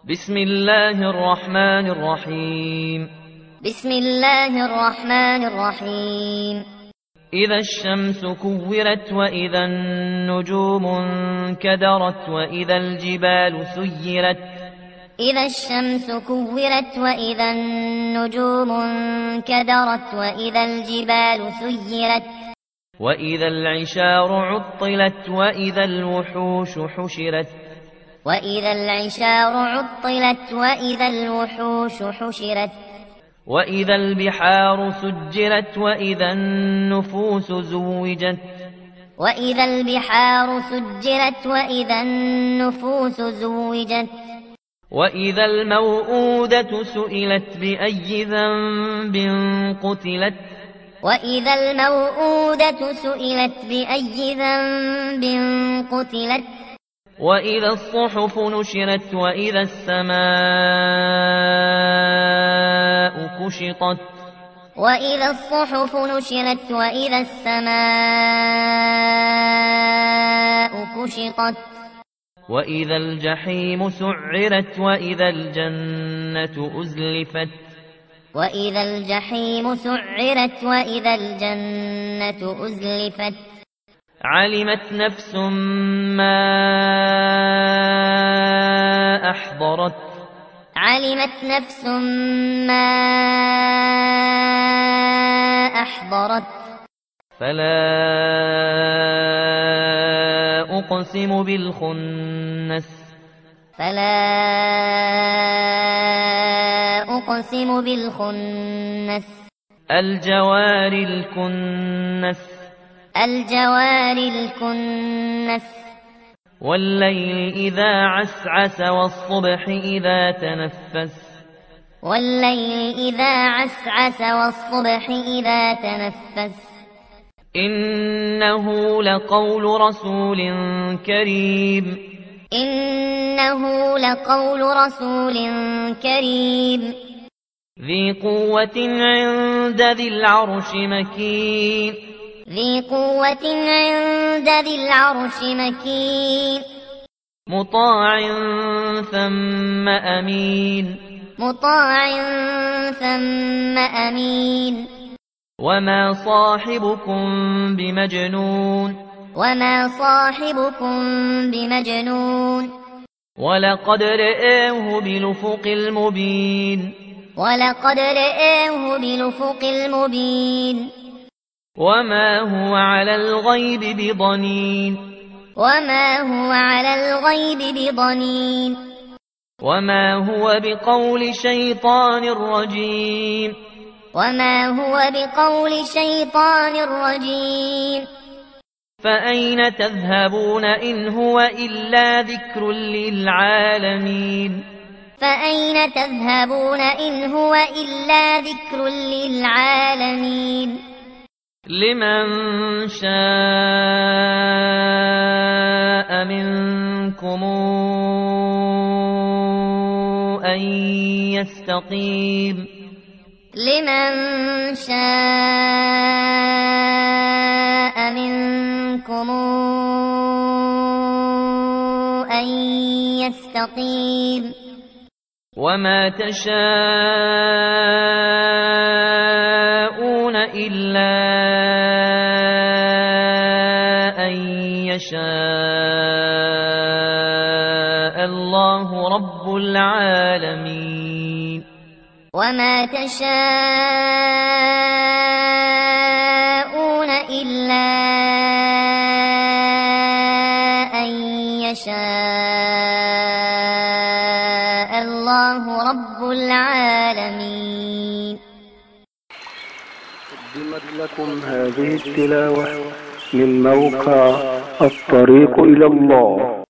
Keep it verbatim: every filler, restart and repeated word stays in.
بسم الله الرحمن الرحيم بسم الله الرحمن الرحيم إذا الشمس كورت وإذا النجوم انكدرت وإذا الجبال سيرت إذا الشمس كورت وإذا النجوم انكدرت وإذا الجبال سيرت وإذا العشار عطلت وإذا الوحوش حشرت وإذا العشار عطلت وإذا الوحوش حشرت وإذا البحار سجرت وإذا النفوس زوجت وإذا البحار سجرت وإذا النفوس زوجت وإذا الموءودة سئلت بأي ذنب قتلت وإذا الموءودة سئلت بأي ذنب قتلت وإذا الصحف نشرت وإذا السماء كشطت وإذا الصحف نشرت وإذا السماء كشطت وإذا الجحيم سعرت وإذا الجنة أزلفت وإذا الجحيم سعرت وإذا الجنة أزلفت علمت نفس ما أحضرت علمت نفس ما أحضرت فلا أقسم بالخنس فلا أقسم بالخنس الجوار الكنس الجوار الكنس والليل إذا عسعس والصبح إذا تنفس والليل إذا عسعس والصبح إذا تنفس إنه لقول رسول كريم إنه لقول رسول كريم ذي قوة عند ذي العرش مكين ذي قوة عند ذي العرش مكين مطاع ثم أمين مطاع ثم أمين وما صاحبكم بمجنون وما صاحبكم بمجنون ولقد رآه بالأفق المبين ولقد رآه بالأفق المبين وما هو على الغيب بضنين وما هو على الغيب بضنين وما هو بقول شيطان رجيم وما هو بقول شيطان رجيم فأين تذهبون إن هو إلا ذكر للعالمين فأين تذهبون إن هو إلا ذكر للعالمين لمن شاء منكم أن يستقيم لمن شاء منكم أن يستقيم وما تشاءون إلا أن يشاء الله رب العالمين وما تشاءون إلا أن يشاء الله رب العالمين. قدمت لكم هذه التلاوة من موقع الطريق إلى الله.